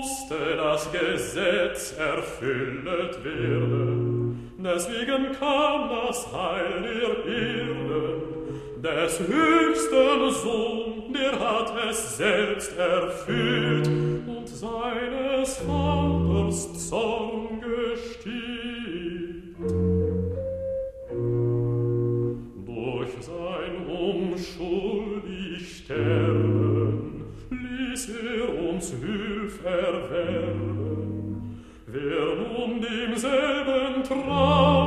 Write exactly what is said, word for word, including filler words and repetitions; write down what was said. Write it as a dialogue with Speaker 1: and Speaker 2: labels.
Speaker 1: musste das Gesetz erfüllet werden. Deswegen kam das Heil der Erden, des höchsten Sohn, der hat es selbst erfüllt und seines Vaters Zorn gestillt. Durch sein unschuldig Sterben ließ er uns Hülf erwerben. Wer nun demselben trau